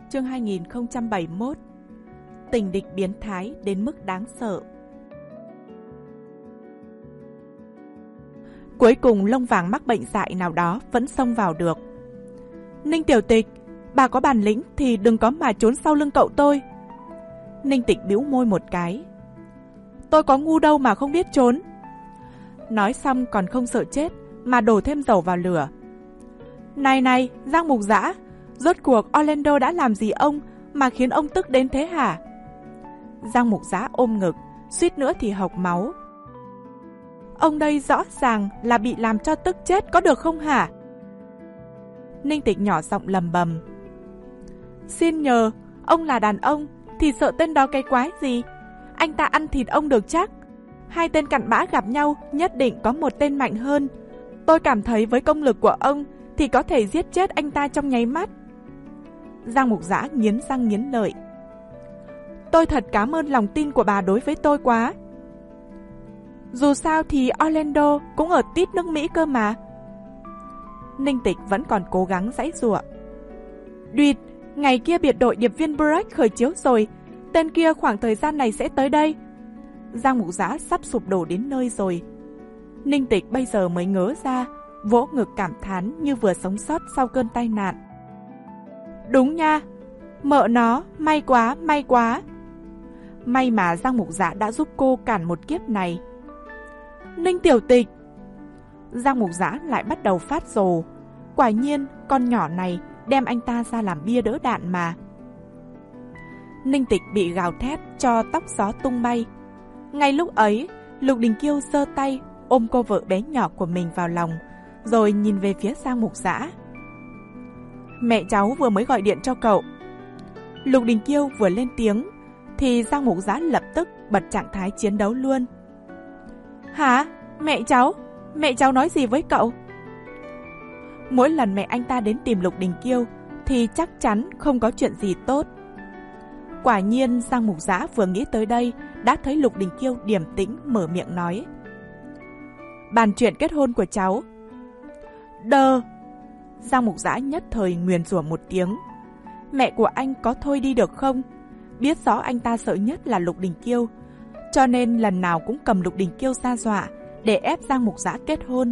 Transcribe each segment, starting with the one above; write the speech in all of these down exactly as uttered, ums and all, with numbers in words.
Chương hai nghìn không trăm bảy mươi mốt. Tình địch biến thái đến mức đáng sợ. Cuối cùng lông vàng mắc bệnh dại nào đó vẫn xông vào được. Ninh Tiểu Tịch, bà có bản lĩnh thì đừng có mà trốn sau lưng cậu tôi. Ninh Tịch bĩu môi một cái. Tôi có ngu đâu mà không biết trốn. Nói xong còn không sợ chết mà đổ thêm dầu vào lửa. Này này, Giang Mục Dã, rốt cuộc Orlando đã làm gì ông mà khiến ông tức đến thế hả? Giang Mục Dã ôm ngực, suýt nữa thì hộc máu. Ông đây rõ ràng là bị làm cho tức chết có được không hả? Ninh Tịch nhỏ giọng lầm bầm. Xin nhờ, ông là đàn ông thì sợ tên đó cái quái gì? Anh ta ăn thịt ông được chắc. Hai tên cặn bã gặp nhau nhất định có một tên mạnh hơn. Tôi cảm thấy với công lực của ông thì có thể giết chết anh ta trong nháy mắt. Giang Mục Dã nghiến răng nghiến lợi. Tôi thật cảm ơn lòng tin của bà đối với tôi quá. Dù sao thì Orlando cũng ở tít nước Mỹ cơ mà. Ninh Tịch vẫn còn cố gắng giãy giụa. Đuyệt, ngày kia biệt đội điệp viên Break khởi chiếu rồi. Tên kia khoảng thời gian này sẽ tới đây. Giang Mục Dã sắp sụp đổ đến nơi rồi. Ninh Tịch bây giờ mới ngớ ra, vỗ ngực cảm thán như vừa sống sót sau cơn tai nạn. Đúng nha, mợ nó, may quá, may quá. May mà Giang Mục Dã đã giúp cô cản một kiếp này. Ninh Tiểu Tịch. Giang Mục Dã lại bắt đầu phát rồ. Quả nhiên con nhỏ này đem anh ta ra làm bia đỡ đạn mà. Ninh Tịch bị gào thét cho tóc gió tung bay. Ngay lúc ấy, Lục Đình Kiêu giơ tay ôm cô vợ bé nhỏ của mình vào lòng, rồi nhìn về phía Giang Mục Dã. Mẹ cháu vừa mới gọi điện cho cậu. Lục Đình Kiêu vừa lên tiếng thì Giang Mục Dã lập tức bật trạng thái chiến đấu luôn. Hả? Mẹ cháu? Mẹ cháu nói gì với cậu? Mỗi lần mẹ anh ta đến tìm Lục Đình Kiêu thì chắc chắn không có chuyện gì tốt. Quả nhiên Giang Mục Dã vừa nghĩ tới đây đã thấy Lục Đình Kiêu điềm tĩnh mở miệng nói. Bàn chuyện kết hôn của cháu. Đờ! Giang Mục Dã nhất thời nguyền rủa một tiếng. Mẹ của anh có thôi đi được không? Biết rõ anh ta sợ nhất là Lục Đình Kiêu, cho nên lần nào cũng cầm Lục Đình Kiêu ra dọa để ép Giang Mục Dã kết hôn.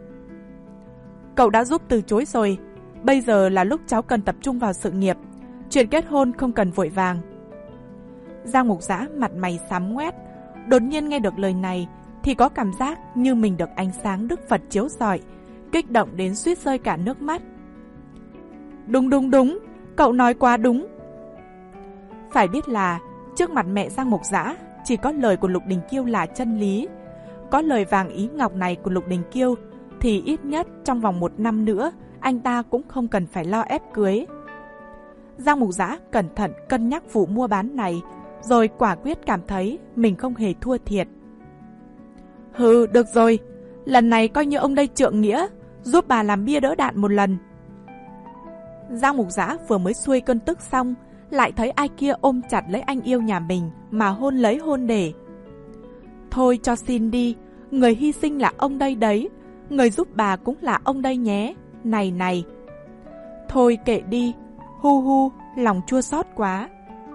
Cậu đã giúp từ chối rồi. Bây giờ là lúc cháu cần tập trung vào sự nghiệp. Chuyện kết hôn không cần vội vàng. Giang Mục Dã mặt mày xám ngoét. Đột nhiên nghe được lời này thì có cảm giác như mình được ánh sáng Đức Phật chiếu rọi, kích động đến suýt rơi cả nước mắt. Đúng đúng đúng, cậu nói quá đúng. Phải biết là trước mặt mẹ Giang Mục Dã chỉ có lời của Lục Đình Kiêu là chân lý. Có lời vàng ý ngọc này của Lục Đình Kiêu thì ít nhất trong vòng một năm nữa anh ta cũng không cần phải lo ép cưới. Giang Mục Dã cẩn thận cân nhắc vụ mua bán này, rồi quả quyết cảm thấy mình không hề thua thiệt. Hừ, được rồi, lần này coi như ông đây trượng nghĩa, giúp bà làm bia đỡ đạn một lần. Giang Mục Dã vừa mới xuôi cơn tức xong, lại thấy ai kia ôm chặt lấy anh yêu nhà mình mà hôn lấy hôn để. Thôi cho xin đi, người hy sinh là ông đây đấy, người giúp bà cũng là ông đây nhé, này này. Thôi kệ đi, hu hu, lòng chua xót quá.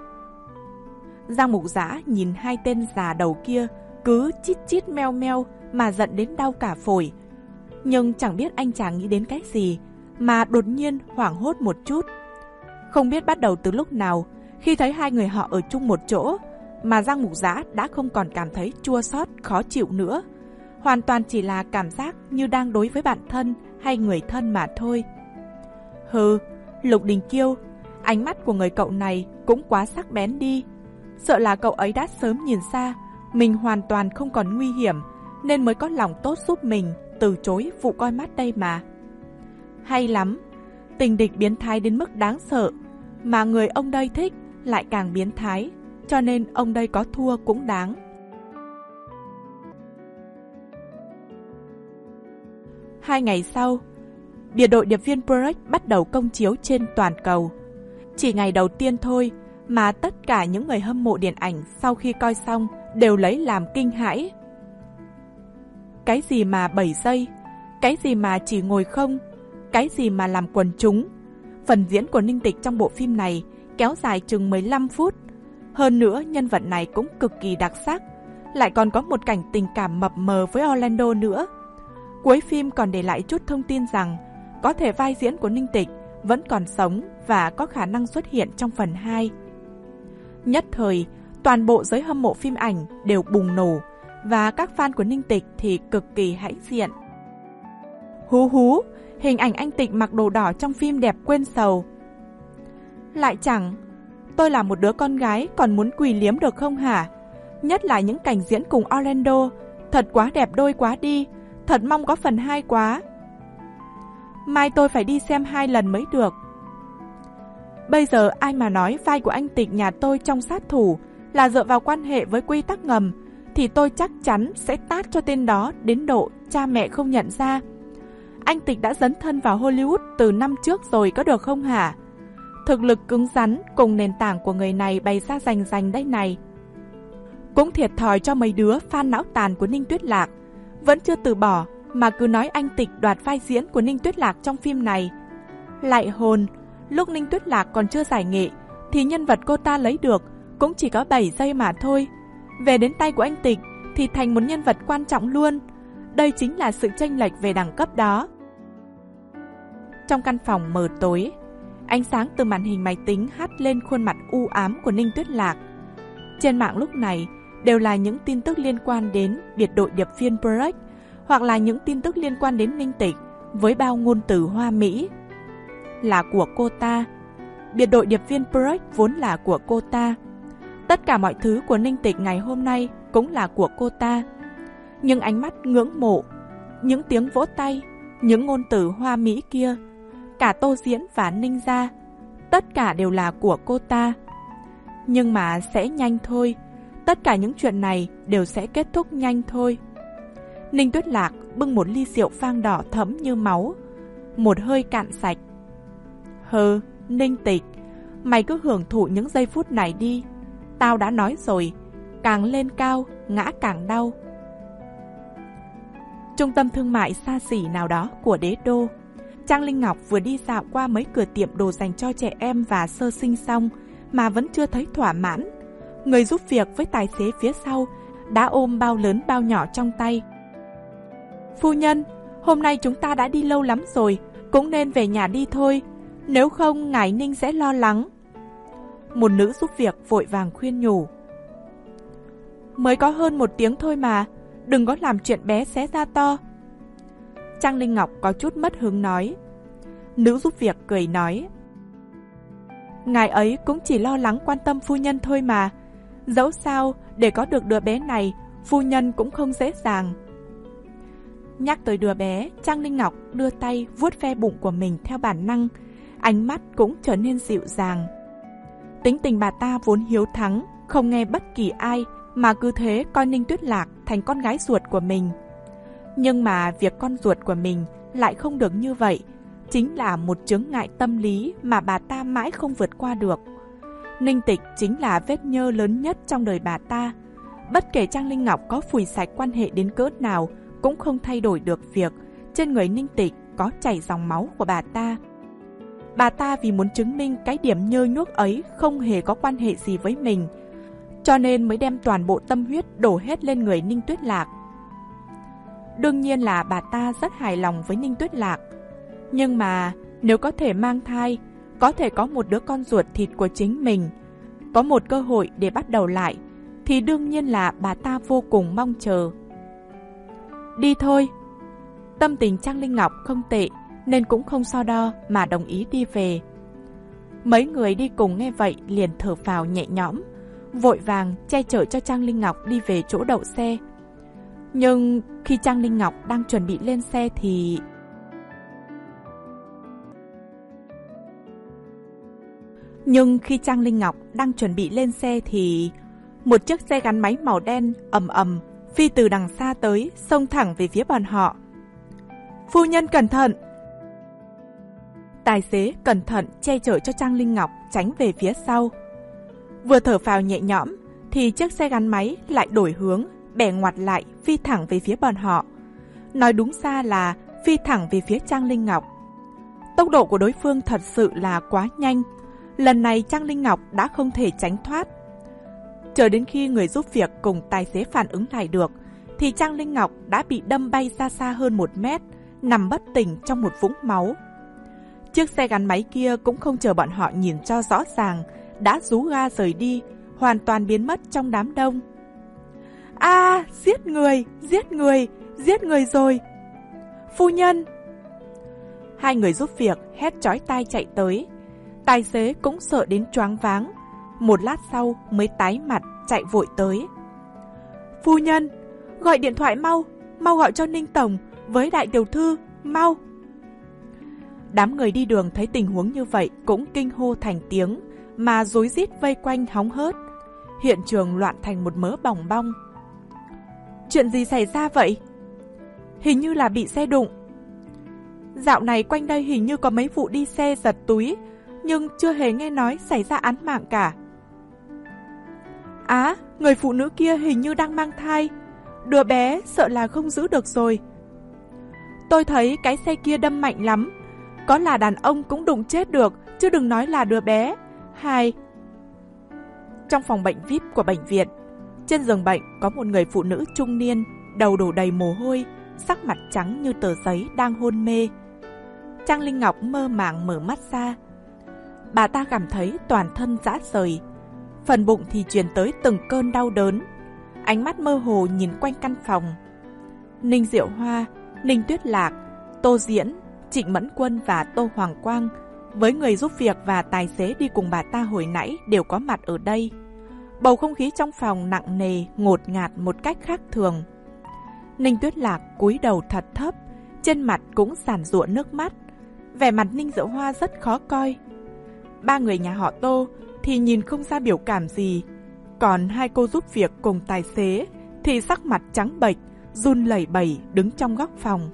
Giang Mục Dã nhìn hai tên già đầu kia cứ chít chít meo meo mà giận đến đau cả phổi. Nhưng chẳng biết anh chàng nghĩ đến cái gì mà đột nhiên hoảng hốt một chút. Không biết bắt đầu từ lúc nào, khi thấy hai người họ ở chung một chỗ mà Giang Mục Dã đã không còn cảm thấy chua xót khó chịu nữa. Hoàn toàn chỉ là cảm giác như đang đối với bạn thân hay người thân mà thôi. Hừ, Lục Đình Kiêu, ánh mắt của người cậu này cũng quá sắc bén đi. Sợ là cậu ấy đã sớm nhìn ra mình hoàn toàn không còn nguy hiểm, nên mới có lòng tốt giúp mình từ chối vụ coi mắt đây mà. Hay lắm, tình địch biến thái đến mức đáng sợ, mà người ông đây thích lại càng biến thái, cho nên ông đây có thua cũng đáng. Hai ngày sau, biệt đội điệp viên Break bắt đầu công chiếu trên toàn cầu. Chỉ ngày đầu tiên thôi mà tất cả những người hâm mộ điện ảnh sau khi coi xong đều lấy làm kinh hãi. Cái gì mà bảy giây, cái gì mà chỉ ngồi không, cái gì mà làm quần chúng. Phần diễn của Ninh Tịch trong bộ phim này kéo dài chừng mười lăm phút. Hơn nữa, nhân vật này cũng cực kỳ đặc sắc, lại còn có một cảnh tình cảm mập mờ với Orlando nữa. Cuối phim còn để lại chút thông tin rằng có thể vai diễn của Ninh Tịch vẫn còn sống và có khả năng xuất hiện trong phần hai. Nhất thời, toàn bộ giới hâm mộ phim ảnh đều bùng nổ và các fan của Ninh Tịch thì cực kỳ hãnh diện. Hú hú, hình ảnh anh Tịch mặc đồ đỏ trong phim đẹp quên sầu. Lại chẳng, tôi là một đứa con gái còn muốn quỳ liếm được không hả? Nhất là những cảnh diễn cùng Orlando, thật quá đẹp đôi quá đi, thật mong có phần hai quá. Mai tôi phải đi xem hai lần mới được. Bây giờ ai mà nói vai của anh Tịch nhà tôi trong Sát Thủ là dựa vào quan hệ với quy tắc ngầm, thì tôi chắc chắn sẽ tát cho tên đó đến độ cha mẹ không nhận ra. Anh Tịch đã dấn thân vào Hollywood từ năm trước rồi có được không hả? Thực lực cứng rắn cùng nền tảng của người này bày ra rành rành đây này. Cũng thiệt thòi cho mấy đứa fan não tàn của Ninh Tuyết Lạc, vẫn chưa từ bỏ mà cứ nói anh Tịch đoạt vai diễn của Ninh Tuyết Lạc trong phim này. Lại hồn, lúc Ninh Tuyết Lạc còn chưa giải nghệ thì nhân vật cô ta lấy được cũng chỉ có bảy giây mà thôi. Về đến tay của anh Tịch thì thành một nhân vật quan trọng luôn. Đây chính là sự chênh lệch về đẳng cấp đó. Trong căn phòng mờ tối, ánh sáng từ màn hình máy tính hắt lên khuôn mặt u ám của Ninh Tuyết Lạc. Trên mạng lúc này đều là những tin tức liên quan đến biệt đội điệp viên Break, hoặc là những tin tức liên quan đến Ninh Tịch với bao ngôn từ hoa mỹ. Là của cô ta. Biệt đội điệp viên Break vốn là của cô ta. Tất cả mọi thứ của Ninh Tịch ngày hôm nay cũng là của cô ta. Nhưng ánh mắt ngưỡng mộ, những tiếng vỗ tay, những ngôn từ hoa mỹ kia, cả Tô Diễn và Ninh gia, tất cả đều là của cô ta. Nhưng mà sẽ nhanh thôi, tất cả những chuyện này đều sẽ kết thúc nhanh thôi. Ninh Tuyết Lạc bưng một ly rượu vang đỏ thẫm như máu, một hơi cạn sạch. Hừ, Ninh Tịch, mày cứ hưởng thụ những giây phút này đi. Tao đã nói rồi, càng lên cao, ngã càng đau. Trung tâm thương mại xa xỉ nào đó của đế đô, Trang Linh Ngọc vừa đi dạo qua mấy cửa tiệm đồ dành cho trẻ em và sơ sinh xong mà vẫn chưa thấy thỏa mãn. Người giúp việc với tài xế phía sau đã ôm bao lớn bao nhỏ trong tay. Phu nhân, hôm nay chúng ta đã đi lâu lắm rồi, cũng nên về nhà đi thôi, nếu không ngài Ninh sẽ lo lắng. Một nữ giúp việc vội vàng khuyên nhủ. Mới có hơn một tiếng thôi mà, đừng có làm chuyện bé xé ra to. Trang Linh Ngọc có chút mất hứng nói. Nữ giúp việc cười nói. Ngài ấy cũng chỉ lo lắng quan tâm phu nhân thôi mà. Dẫu sao, để có được đứa bé này, phu nhân cũng không dễ dàng. Nhắc tới đứa bé, Trang Linh Ngọc đưa tay vuốt ve bụng của mình theo bản năng, ánh mắt cũng trở nên dịu dàng. Tính tình bà ta vốn hiếu thắng, không nghe bất kỳ ai, mà cứ thế coi Ninh Tuyết Lạc thành con gái ruột của mình. Nhưng mà việc con ruột của mình lại không được như vậy, chính là một chướng ngại tâm lý mà bà ta mãi không vượt qua được. Ninh Tịch chính là vết nhơ lớn nhất trong đời bà ta. Bất kể Trang Linh Ngọc có phủi sạch quan hệ đến cỡ nào, cũng không thay đổi được việc trên người Ninh Tịch có chảy dòng máu của bà ta. Bà ta vì muốn chứng minh cái điểm nhơ nhuốc ấy không hề có quan hệ gì với mình, cho nên mới đem toàn bộ tâm huyết đổ hết lên người Ninh Tuyết Lạc. Đương nhiên là bà ta rất hài lòng với Ninh Tuyết Lạc. Nhưng mà nếu có thể mang thai, có thể có một đứa con ruột thịt của chính mình, có một cơ hội để bắt đầu lại, thì đương nhiên là bà ta vô cùng mong chờ. Đi thôi. Tâm tình Trang Linh Ngọc không tệ nên cũng không so đo mà đồng ý đi về. Mấy người đi cùng nghe vậy liền thở phào nhẹ nhõm, vội vàng che chở cho Trang Linh Ngọc đi về chỗ đậu xe. Nhưng khi Trang Linh Ngọc đang chuẩn bị lên xe thì... Nhưng khi Trang Linh Ngọc đang chuẩn bị lên xe thì... Một chiếc xe gắn máy màu đen ầm ầm phi từ đằng xa tới, xông thẳng về phía bọn họ. Phu nhân cẩn thận! Tài xế cẩn thận che chở cho Trang Linh Ngọc tránh về phía sau. Vừa thở phào nhẹ nhõm thì chiếc xe gắn máy lại đổi hướng, bẻ ngoặt lại phi thẳng về phía bọn họ. Nói đúng ra là phi thẳng về phía Trang Linh Ngọc. Tốc độ của đối phương thật sự là quá nhanh. Lần này Trang Linh Ngọc đã không thể tránh thoát. Chờ đến khi người giúp việc cùng tài xế phản ứng lại được, thì Trang Linh Ngọc đã bị đâm bay ra xa hơn một mét, nằm bất tỉnh trong một vũng máu. Chiếc xe gắn máy kia cũng không chờ bọn họ nhìn cho rõ ràng, đã rú ga rời đi, hoàn toàn biến mất trong đám đông. A, à, giết người, giết người, giết người rồi. Phu nhân! Hai người giúp việc hét chói tai chạy tới. Tài xế cũng sợ đến choáng váng. Một lát sau mới tái mặt chạy vội tới. Phu nhân, gọi điện thoại mau, mau gọi cho Ninh Tổng với đại tiểu thư, mau. Đám người đi đường thấy tình huống như vậy cũng kinh hô thành tiếng, mà rối rít vây quanh hóng hớt. Hiện trường loạn thành một mớ bòng bong. Chuyện gì xảy ra vậy? Hình như là bị xe đụng. Dạo này quanh đây hình như có mấy vụ đi xe giật túi, nhưng chưa hề nghe nói xảy ra án mạng cả. Á, à, người phụ nữ kia hình như đang mang thai. Đứa bé sợ là không giữ được rồi. Tôi thấy cái xe kia đâm mạnh lắm. Có là đàn ông cũng đụng chết được, chứ đừng nói là đứa bé. Hai. Trong phòng bệnh vi ai pi của bệnh viện, trên giường bệnh có một người phụ nữ trung niên, đầu đổ đầy mồ hôi, sắc mặt trắng như tờ giấy đang hôn mê. Trang Linh Ngọc mơ màng mở mắt ra. Bà ta cảm thấy toàn thân rã rời, phần bụng thì truyền tới từng cơn đau đớn. Ánh mắt mơ hồ nhìn quanh căn phòng. Ninh Diệu Hoa, Ninh Tuyết Lạc, Tô Diễn, Trịnh Mẫn Quân và Tô Hoàng Quang với người giúp việc và tài xế đi cùng bà ta hồi nãy đều có mặt ở đây. Bầu không khí trong phòng nặng nề, ngột ngạt một cách khác thường. Ninh Tuyết Lạc cúi đầu thật thấp, trên mặt cũng giàn giụa nước mắt. Vẻ mặt Ninh Diệu Hoa rất khó coi. Ba người nhà họ Tô thì nhìn không ra biểu cảm gì, còn hai cô giúp việc cùng tài xế thì sắc mặt trắng bệch, run lẩy bẩy đứng trong góc phòng.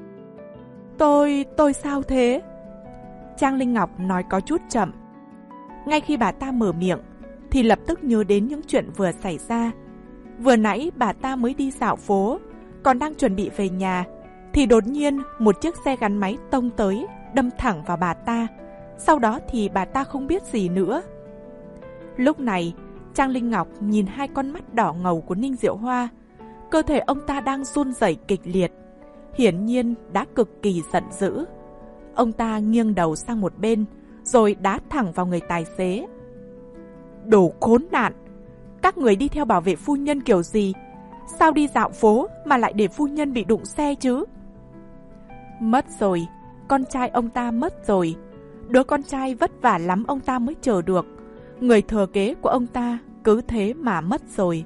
Tôi, tôi sao thế? Trang Linh Ngọc nói có chút chậm. Ngay khi bà ta mở miệng thì lập tức nhớ đến những chuyện vừa xảy ra. Vừa nãy bà ta mới đi dạo phố, còn đang chuẩn bị về nhà, thì đột nhiên một chiếc xe gắn máy tông tới, đâm thẳng vào bà ta. Sau đó thì bà ta không biết gì nữa. Lúc này, Trang Linh Ngọc nhìn hai con mắt đỏ ngầu của Ninh Diệu Hoa. Cơ thể ông ta đang run rẩy kịch liệt, hiển nhiên đã cực kỳ giận dữ. Ông ta nghiêng đầu sang một bên, rồi đá thẳng vào người tài xế. Đồ khốn nạn! Các người đi theo bảo vệ phu nhân kiểu gì? Sao đi dạo phố mà lại để phu nhân bị đụng xe chứ? Mất rồi, con trai ông ta mất rồi. Đứa con trai vất vả lắm ông ta mới chờ được. Người thừa kế của ông ta cứ thế mà mất rồi.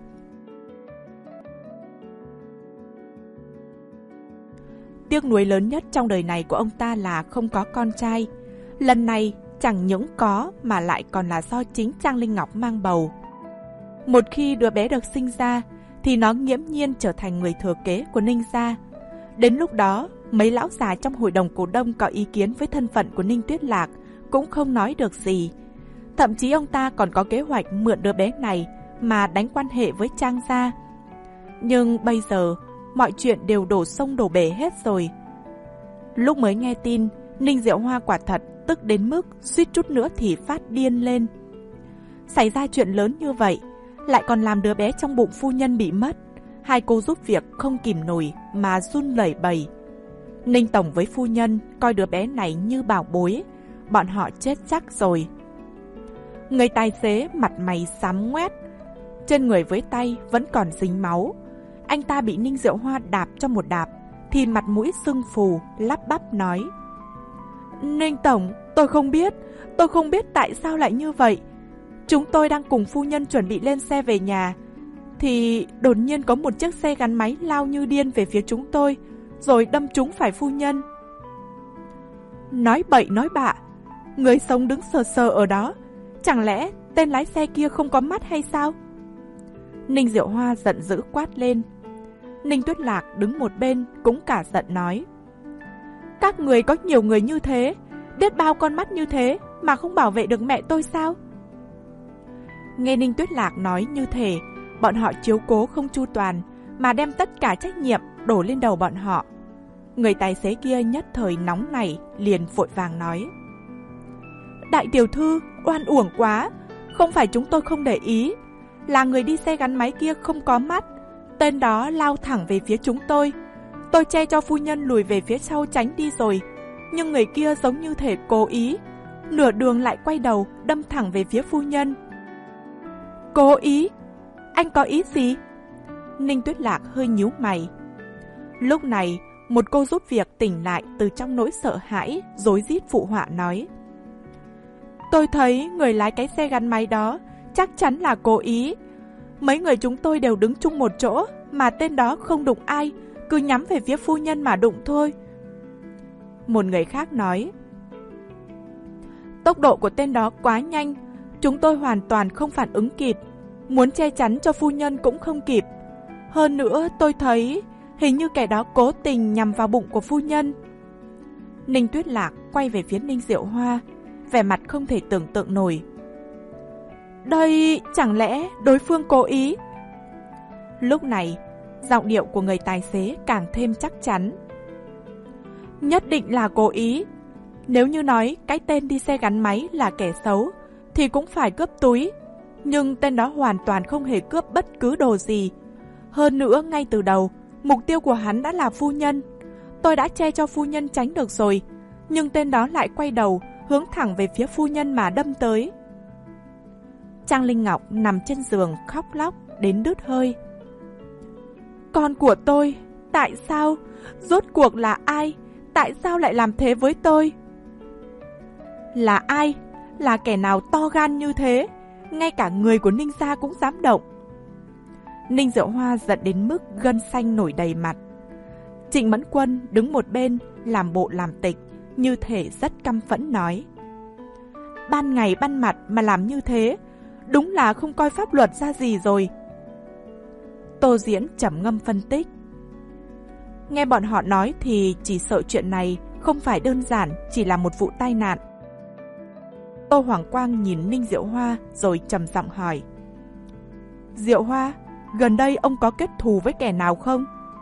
Tiếc nuối lớn nhất trong đời này của ông ta là không có con trai. Lần này chẳng những có mà lại còn là do chính Trang Linh Ngọc mang bầu. Một khi đứa bé được sinh ra thì nó nghiễm nhiên trở thành người thừa kế của Ninh gia. Đến lúc đó, mấy lão già trong hội đồng cổ đông có ý kiến với thân phận của Ninh Tuyết Lạc cũng không nói được gì. Thậm chí ông ta còn có kế hoạch mượn đứa bé này mà đánh quan hệ với Trang gia. Nhưng bây giờ, mọi chuyện đều đổ sông đổ bể hết rồi. Lúc mới nghe tin, Ninh Diệu Hoa quả thật tức đến mức suýt chút nữa thì phát điên lên. Xảy ra chuyện lớn như vậy, lại còn làm đứa bé trong bụng phu nhân bị mất. Hai cô giúp việc không kìm nổi mà run lẩy bẩy. Ninh Tổng với phu nhân coi đứa bé này như bảo bối, bọn họ chết chắc rồi. Người tài xế mặt mày xám ngoét, trên người với tay vẫn còn dính máu. Anh ta bị Ninh Diệu Hoa đạp cho một đạp thì mặt mũi sưng phù, lắp bắp nói: Ninh Tổng, tôi không biết, tôi không biết tại sao lại như vậy. Chúng tôi đang cùng phu nhân chuẩn bị lên xe về nhà, thì đột nhiên có một chiếc xe gắn máy lao như điên về phía chúng tôi, rồi đâm trúng phải phu nhân. Nói bậy nói bạ, người sống đứng sờ sờ ở đó, chẳng lẽ tên lái xe kia không có mắt hay sao? Ninh Diệu Hoa giận dữ quát lên. Ninh Tuyết Lạc đứng một bên cũng cả giận nói: Các người có nhiều người như thế, biết bao con mắt như thế mà không bảo vệ được mẹ tôi sao? Nghe Ninh Tuyết Lạc nói như thế, bọn họ chiếu cố không chu toàn mà đem tất cả trách nhiệm đổ lên đầu bọn họ. Người tài xế kia nhất thời nóng nảy liền vội vàng nói: Đại tiểu thư, oan uổng quá, không phải chúng tôi không để ý, là người đi xe gắn máy kia không có mắt, tên đó lao thẳng về phía chúng tôi. Tôi che cho phu nhân lùi về phía sau tránh đi rồi, nhưng người kia giống như thể cố ý, nửa đường lại quay đầu đâm thẳng về phía phu nhân. Cố ý? Anh có ý gì? Ninh Tuyết Lạc hơi nhíu mày. Lúc này, một cô giúp việc tỉnh lại từ trong nỗi sợ hãi, rối rít phụ họa nói. Tôi thấy người lái cái xe gắn máy đó chắc chắn là cố ý. Mấy người chúng tôi đều đứng chung một chỗ, mà tên đó không đụng ai, cứ nhắm về phía phu nhân mà đụng thôi. Một người khác nói. Tốc độ của tên đó quá nhanh, chúng tôi hoàn toàn không phản ứng kịp, muốn che chắn cho phu nhân cũng không kịp. Hơn nữa tôi thấy hình như kẻ đó cố tình nhằm vào bụng của phu nhân. Ninh Tuyết Lạc quay về phía Ninh Diệu Hoa, vẻ mặt không thể tưởng tượng nổi. Đây chẳng lẽ đối phương cố ý? Lúc này, giọng điệu của người tài xế càng thêm chắc chắn. Nhất định là cố ý. Nếu như nói cái tên đi xe gắn máy là kẻ xấu, thì cũng phải cướp túi. Nhưng tên đó hoàn toàn không hề cướp bất cứ đồ gì. Hơn nữa, ngay từ đầu, mục tiêu của hắn đã là phu nhân. Tôi đã che cho phu nhân tránh được rồi, nhưng tên đó lại quay đầu, hướng thẳng về phía phu nhân mà đâm tới. Trang Linh Ngọc nằm trên giường khóc lóc đến đứt hơi. Con của tôi, tại sao? Rốt cuộc là ai? Tại sao lại làm thế với tôi? Là ai? Là kẻ nào to gan như thế? Ngay cả người của Ninh gia cũng dám động. Ninh Diệu Hoa giận đến mức gân xanh nổi đầy mặt. Trịnh Mẫn Quân đứng một bên làm bộ làm tịch, như thể rất căm phẫn nói. Ban ngày ban mặt mà làm như thế, đúng là không coi pháp luật ra gì rồi. Tô Diễn trầm ngâm phân tích. Nghe bọn họ nói thì chỉ sợ chuyện này không phải đơn giản chỉ là một vụ tai nạn. Tô Hoàng Quang nhìn Ninh Diệu Hoa rồi trầm giọng hỏi. Diệu Hoa, gần đây ông có kết thù với kẻ nào không?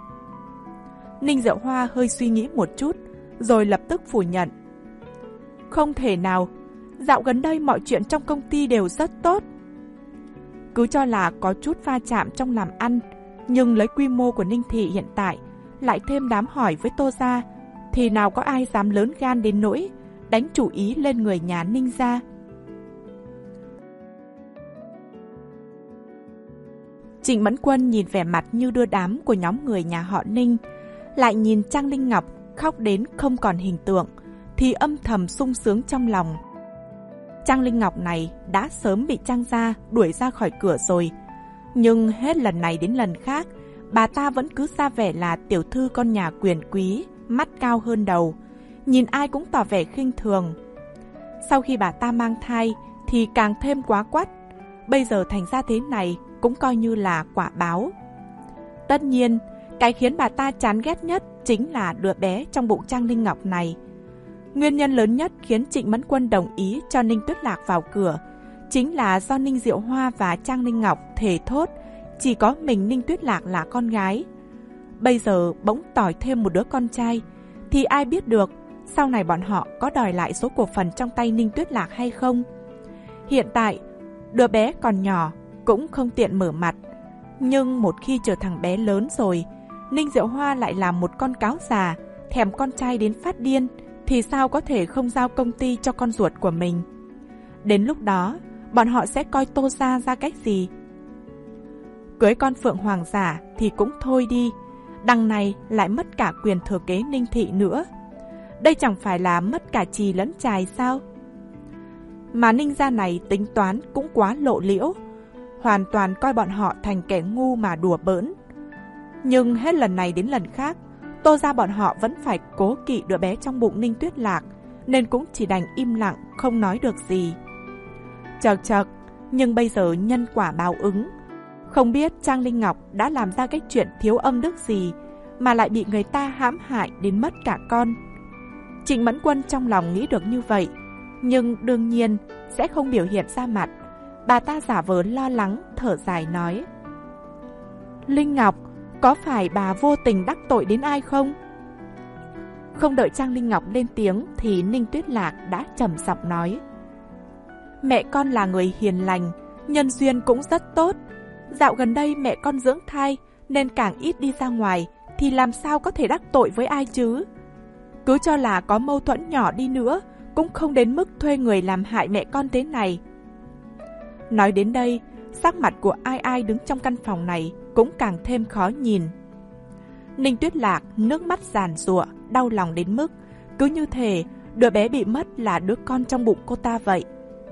Ninh Diệu Hoa hơi suy nghĩ một chút, rồi lập tức phủ nhận. Không thể nào, dạo gần đây mọi chuyện trong công ty đều rất tốt. Cứ cho là có chút va chạm trong làm ăn, nhưng lấy quy mô của Ninh Thị hiện tại, lại thêm đám hỏi với Tô gia, thì nào có ai dám lớn gan đến nỗi đánh chủ ý lên người nhà Ninh gia. Trịnh Mẫn Quân nhìn vẻ mặt như đưa đám của nhóm người nhà họ Ninh, lại nhìn Trang Linh Ngọc khóc đến không còn hình tượng, thì âm thầm sung sướng trong lòng. Trang Linh Ngọc này đã sớm bị Trang gia đuổi ra khỏi cửa rồi, nhưng hết lần này đến lần khác, bà ta vẫn cứ ra vẻ là tiểu thư con nhà quyền quý, mắt cao hơn đầu, nhìn ai cũng tỏ vẻ khinh thường. Sau khi bà ta mang thai thì càng thêm quá quắt, bây giờ thành ra thế này cũng coi như là quả báo. Tất nhiên, cái khiến bà ta chán ghét nhất chính là đứa bé trong bụng Trang Linh Ngọc này. Nguyên nhân lớn nhất khiến Trịnh Mẫn Quân đồng ý cho Ninh Tuyết Lạc vào cửa chính là do Ninh Diệu Hoa và Trang Linh Ngọc thề thốt chỉ có mình Ninh Tuyết Lạc là con gái. Bây giờ bỗng tỏi thêm một đứa con trai, thì ai biết được sau này bọn họ có đòi lại số cổ phần trong tay Ninh Tuyết Lạc hay không. Hiện tại, đứa bé còn nhỏ, cũng không tiện mở mặt. Nhưng một khi trở thành bé lớn rồi, Ninh Diệu Hoa lại là một con cáo già, thèm con trai đến phát điên, thì sao có thể không giao công ty cho con ruột của mình. Đến lúc đó, bọn họ sẽ coi Tô gia ra cách gì? Cưới con Phượng Hoàng giả thì cũng thôi đi, đằng này lại mất cả quyền thừa kế Ninh Thị nữa. Đây chẳng phải là mất cả chì lẫn chài sao? Mà Ninh gia này tính toán cũng quá lộ liễu, hoàn toàn coi bọn họ thành kẻ ngu mà đùa bỡn. Nhưng hết lần này đến lần khác, Tô gia bọn họ vẫn phải cố kỵ đứa bé trong bụng Ninh Tuyết Lạc, nên cũng chỉ đành im lặng không nói được gì. Chật chật, nhưng bây giờ nhân quả báo ứng. Không biết Trang Linh Ngọc đã làm ra cái chuyện thiếu âm đức gì mà lại bị người ta hãm hại đến mất cả con. Trịnh Mẫn Quân trong lòng nghĩ được như vậy, nhưng đương nhiên sẽ không biểu hiện ra mặt. Bà ta giả vờ lo lắng, thở dài nói. Linh Ngọc, có phải bà vô tình đắc tội đến ai không? Không đợi Trang Linh Ngọc lên tiếng thì Ninh Tuyết Lạc đã trầm giọng nói. Mẹ con là người hiền lành, nhân duyên cũng rất tốt. Dạo gần đây mẹ con dưỡng thai nên càng ít đi ra ngoài, thì làm sao có thể đắc tội với ai chứ? Cứ cho là có mâu thuẫn nhỏ đi nữa, cũng không đến mức thuê người làm hại mẹ con thế này. Nói đến đây, sắc mặt của ai ai đứng trong căn phòng này cũng càng thêm khó nhìn. Ninh Tuyết Lạc nước mắt giàn giụa, đau lòng đến mức cứ như thể đứa bé bị mất là đứa con trong bụng cô ta vậy.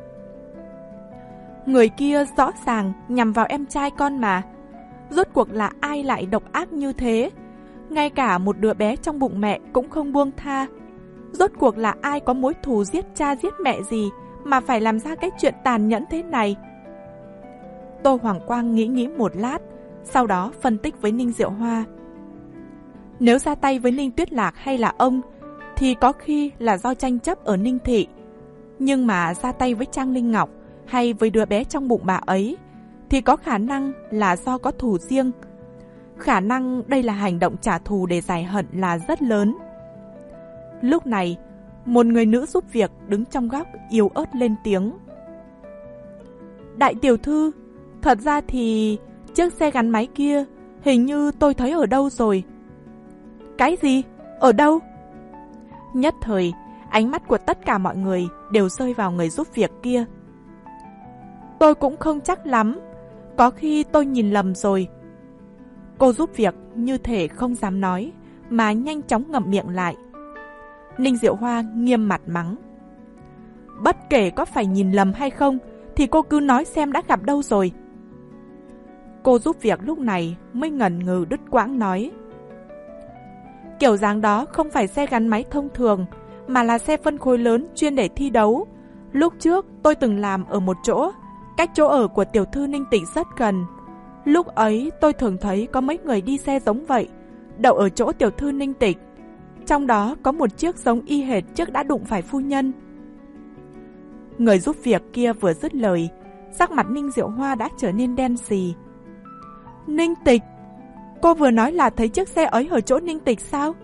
Người kia rõ ràng nhằm vào em trai con mà. Rốt cuộc là ai lại độc ác như thế? Ngay cả một đứa bé trong bụng mẹ cũng không buông tha. Rốt cuộc là ai có mối thù giết cha giết mẹ gì mà phải làm ra cái chuyện tàn nhẫn thế này? Tô Hoàng Quang nghĩ nghĩ một lát, sau đó phân tích với Ninh Diệu Hoa. Nếu ra tay với Ninh Tuyết Lạc hay là ông, thì có khi là do tranh chấp ở Ninh Thị. Nhưng mà ra tay với Trang Linh Ngọc hay với đứa bé trong bụng bà ấy, thì có khả năng là do có thù riêng. Khả năng đây là hành động trả thù để giải hận là rất lớn. Lúc này, một người nữ giúp việc đứng trong góc yếu ớt lên tiếng. Đại tiểu thư, thật ra thì chiếc xe gắn máy kia hình như tôi thấy ở đâu rồi. Cái gì? Ở đâu? Nhất thời, ánh mắt của tất cả mọi người đều rơi vào người giúp việc kia. Tôi cũng không chắc lắm, có khi tôi nhìn lầm rồi. Cô giúp việc như thể không dám nói, mà nhanh chóng ngậm miệng lại. Ninh Diệu Hoa nghiêm mặt mắng. Bất kể có phải nhìn lầm hay không, thì cô cứ nói xem đã gặp đâu rồi. Cô giúp việc lúc này mới ngần ngừ đứt quãng nói. Kiểu dáng đó không phải xe gắn máy thông thường, mà là xe phân khối lớn chuyên để thi đấu. Lúc trước tôi từng làm ở một chỗ, cách chỗ ở của tiểu thư Ninh Tịch rất gần. Lúc ấy tôi thường thấy có mấy người đi xe giống vậy, đậu ở chỗ tiểu thư Ninh Tịch. Trong đó có một chiếc giống y hệt chiếc đã đụng phải phu nhân. Người giúp việc kia vừa dứt lời, sắc mặt Ninh Diệu Hoa đã trở nên đen xì. Ninh Tịch? Cô vừa nói là thấy chiếc xe ấy ở chỗ Ninh Tịch sao?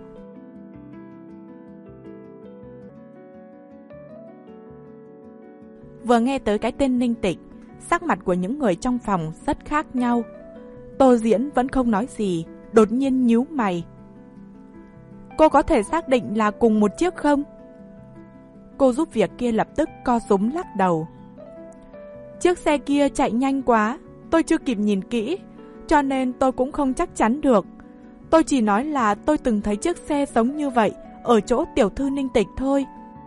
Vừa nghe tới cái tên Ninh Tịch, sắc mặt của những người trong phòng rất khác nhau. Tô Diễn vẫn không nói gì, đột nhiên nhíu mày. Cô có thể xác định là cùng một chiếc không? Cô giúp việc kia lập tức co rúm lắc đầu. Chiếc xe kia chạy nhanh quá, tôi chưa kịp nhìn kỹ, cho nên tôi cũng không chắc chắn được. Tôi chỉ nói là tôi từng thấy chiếc xe giống như vậy ở chỗ tiểu thư Ninh Tịch thôi.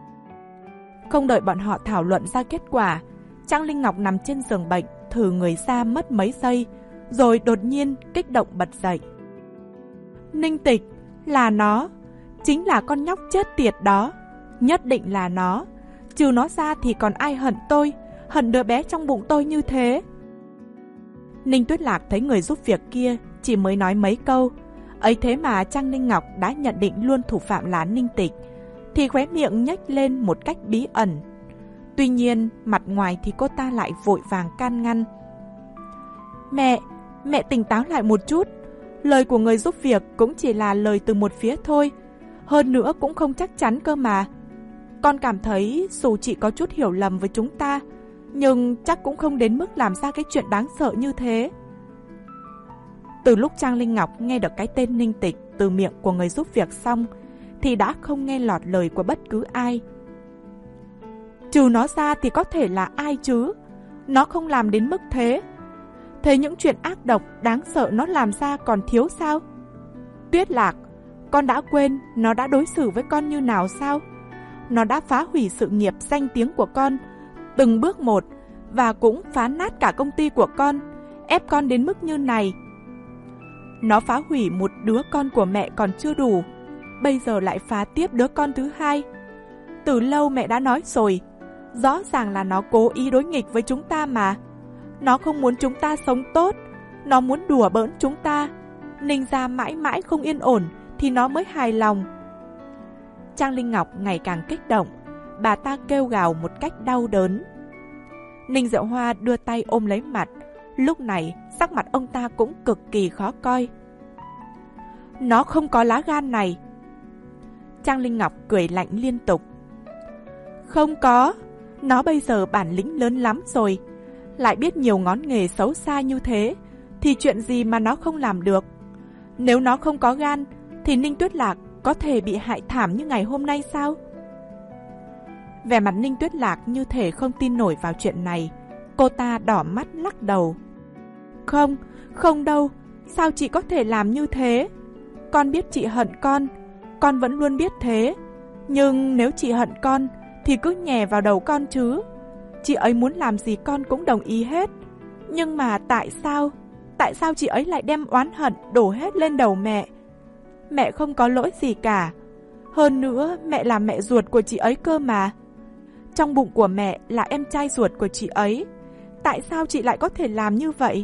Không đợi bọn họ thảo luận ra kết quả, Trang Linh Ngọc nằm trên giường bệnh, thử người ra mất mấy giây, rồi đột nhiên kích động bật dậy. Ninh Tịch, là nó, chính là con nhóc chết tiệt đó, nhất định là nó. Trừ nó ra thì còn ai hận tôi, hận đứa bé trong bụng tôi như thế. Ninh Tuyết Lạc thấy người giúp việc kia chỉ mới nói mấy câu, ấy thế mà Trang Linh Ngọc đã nhận định luôn thủ phạm là Ninh Tịch, thì khóe miệng nhếch lên một cách bí ẩn. Tuy nhiên, mặt ngoài thì cô ta lại vội vàng can ngăn. Mẹ, mẹ tỉnh táo lại một chút. Lời của người giúp việc cũng chỉ là lời từ một phía thôi. Hơn nữa cũng không chắc chắn cơ mà. Con cảm thấy dù chị có chút hiểu lầm với chúng ta, nhưng chắc cũng không đến mức làm ra cái chuyện đáng sợ như thế. Từ lúc Trang Linh Ngọc nghe được cái tên Ninh Tịch từ miệng của người giúp việc xong, thì đã không nghe lọt lời của bất cứ ai. Trừ nó ra thì có thể là ai chứ? Nó không làm đến mức thế. Thế những chuyện ác độc, đáng sợ nó làm ra còn thiếu sao? Tuyết Lạc, con đã quên nó đã đối xử với con như nào sao? Nó đã phá hủy sự nghiệp danh tiếng của con, từng bước một, và cũng phá nát cả công ty của con, ép con đến mức như này. Nó phá hủy một đứa con của mẹ còn chưa đủ, bây giờ lại phá tiếp đứa con thứ hai. Từ lâu mẹ đã nói rồi, rõ ràng là nó cố ý đối nghịch với chúng ta mà. Nó không muốn chúng ta sống tốt, nó muốn đùa bỡn chúng ta. Ninh gia mãi mãi không yên ổn thì nó mới hài lòng. Trang Linh Ngọc ngày càng kích động, bà ta kêu gào một cách đau đớn. Ninh Diệu Hoa đưa tay ôm lấy mặt, lúc này sắc mặt ông ta cũng cực kỳ khó coi. Nó không có lá gan này. Trang Linh Ngọc cười lạnh liên tục. Không có, Nó bây giờ bản lĩnh lớn lắm rồi, lại biết nhiều ngón nghề xấu xa như thế, thì chuyện gì mà nó không làm được. Nếu nó không có gan, thì Ninh Tuyết Lạc có thể bị hại thảm như ngày hôm nay sao? Vẻ mặt Ninh Tuyết Lạc như thể không tin nổi vào chuyện này. Cô ta đỏ mắt lắc đầu. Không, không đâu, sao chị có thể làm như thế? Con biết chị hận con, con vẫn luôn biết thế. Nhưng nếu chị hận con, thì cứ nhè vào đầu con chứ. Chị ấy muốn làm gì con cũng đồng ý hết. Nhưng mà tại sao? Tại sao chị ấy lại đem oán hận đổ hết lên đầu mẹ? Mẹ không có lỗi gì cả. Hơn nữa, mẹ là mẹ ruột của chị ấy cơ mà. Trong bụng của mẹ là em trai ruột của chị ấy. Tại sao chị lại có thể làm như vậy?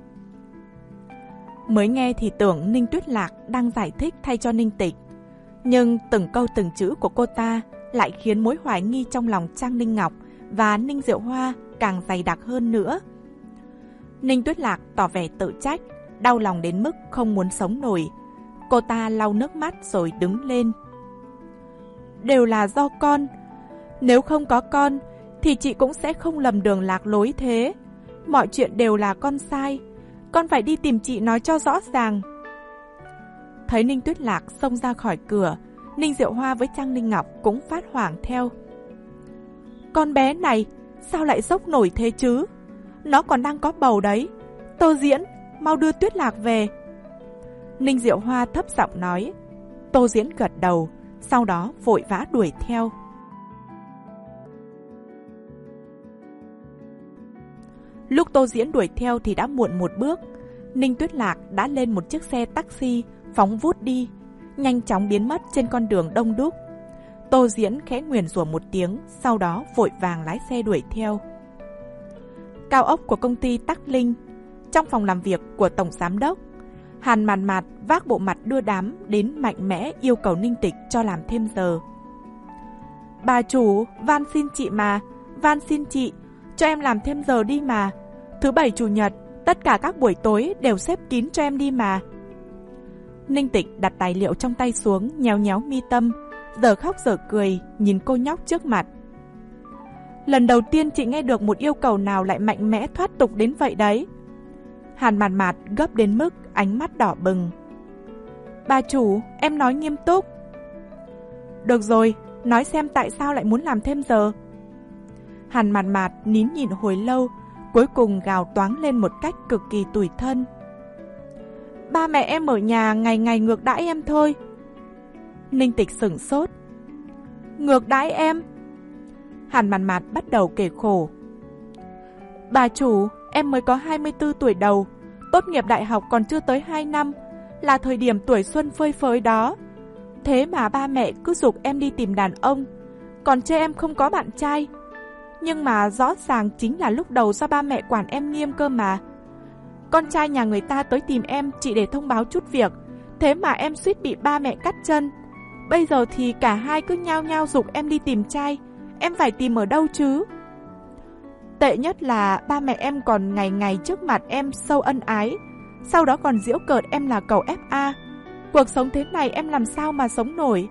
Mới nghe thì tưởng Ninh Tuyết Lạc đang giải thích thay cho Ninh Tịch. Nhưng từng câu từng chữ của cô ta lại khiến mối hoài nghi trong lòng Trang Ninh Ngọc và Ninh Diệu Hoa càng dày đặc hơn nữa. Ninh Tuyết Lạc tỏ vẻ tự trách, đau lòng đến mức không muốn sống nổi. Cô ta lau nước mắt rồi đứng lên. Đều là do con. Nếu không có con, thì chị cũng sẽ không lầm đường lạc lối thế. Mọi chuyện đều là con sai. Con phải đi tìm chị nói cho rõ ràng. Thấy Ninh Tuyết Lạc xông ra khỏi cửa, Ninh Diệu Hoa với Trang Ninh Ngọc cũng phát hoảng theo. Con bé này, sao lại sốc nổi thế chứ? Nó còn đang có bầu đấy. Tô Diễn, mau đưa Tuyết Lạc về. Ninh Diệu Hoa thấp giọng nói. Tô Diễn gật đầu, sau đó vội vã đuổi theo. Lúc Tô Diễn đuổi theo thì đã muộn một bước. Ninh Tuyết Lạc đã lên một chiếc xe taxi, phóng vút đi, nhanh chóng biến mất trên con đường đông đúc. Tô Diễn khẽ nguyền rủa một tiếng, sau đó vội vàng lái xe đuổi theo. Cao ốc của công ty Tắc Linh, trong phòng làm việc của tổng giám đốc, Hàn Mạt Mạt vác bộ mặt đưa đám đến mạnh mẽ yêu cầu Ninh Tịch cho làm thêm giờ. Bà chủ, van xin chị mà, van xin chị, cho em làm thêm giờ đi mà. Thứ bảy chủ nhật, tất cả các buổi tối đều xếp kín cho em đi mà. Ninh Tịch đặt tài liệu trong tay xuống, nhéo nhéo mi tâm, giờ khóc giờ cười, nhìn cô nhóc trước mặt. Lần đầu tiên chị nghe được một yêu cầu nào lại mạnh mẽ thoát tục đến vậy đấy. Hàn Mạt Mạt gấp đến mức ánh mắt đỏ bừng. Bà chủ, em nói nghiêm túc. Được rồi, nói xem tại sao lại muốn làm thêm giờ. Hàn Mạt Mạt nín nhịn hồi lâu, cuối cùng gào toáng lên một cách cực kỳ tủi thân. Ba mẹ em ở nhà ngày ngày ngược đãi em thôi. Ninh Tịch sửng sốt. Ngược đãi em? Hàn Mạt Mạt bắt đầu kể khổ. Bà chủ, em mới có hai mươi tư tuổi đầu, tốt nghiệp đại học còn chưa tới hai năm, là thời điểm tuổi xuân phơi phới đó. Thế mà ba mẹ cứ giục em đi tìm đàn ông, còn chê em không có bạn trai. Nhưng mà rõ ràng chính là lúc đầu do ba mẹ quản em nghiêm cơ mà. Con trai nhà người ta tới tìm em chỉ để thông báo chút việc, thế mà em suýt bị ba mẹ cắt chân. Bây giờ thì cả hai cứ nhao nhao giục em đi tìm trai, em phải tìm ở đâu chứ? Tệ nhất là ba mẹ em còn ngày ngày trước mặt em sâu ân ái, sau đó còn giễu cợt em là cậu ép a. Cuộc sống thế này em làm sao mà sống nổi?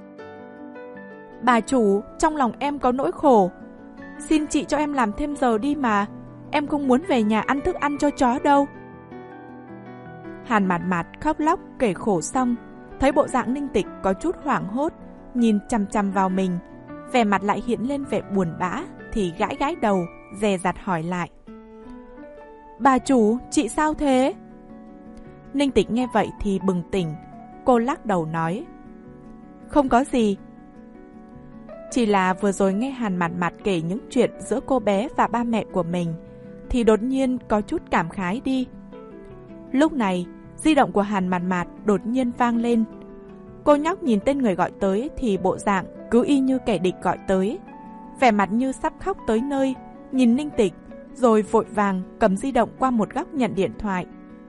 Bà chủ, trong lòng em có nỗi khổ. Xin chị cho em làm thêm giờ đi mà, em không muốn về nhà ăn thức ăn cho chó đâu. Hàn Mạt Mạt khóc lóc kể khổ xong, thấy bộ dạng Ninh Tịch có chút hoảng hốt, nhìn chằm chằm vào mình, vẻ mặt lại hiện lên vẻ buồn bã, thì gãi gãi đầu, dè dặt hỏi lại. Bà chủ, chị sao thế? Ninh Tịch nghe vậy thì bừng tỉnh, cô lắc đầu nói. Không có gì. Chỉ là vừa rồi nghe Hàn Mạt Mạt kể những chuyện giữa cô bé và ba mẹ của mình, thì đột nhiên có chút cảm khái đi. Lúc này, di động của Hàn Mạt Mạt đột nhiên vang lên. Cô nhóc nhìn tên người gọi tới thì bộ dạng cứ y như kẻ địch gọi tới, vẻ mặt như sắp khóc tới nơi, nhìn Ninh Tịch, rồi vội vàng cầm di động qua một góc nhận điện thoại.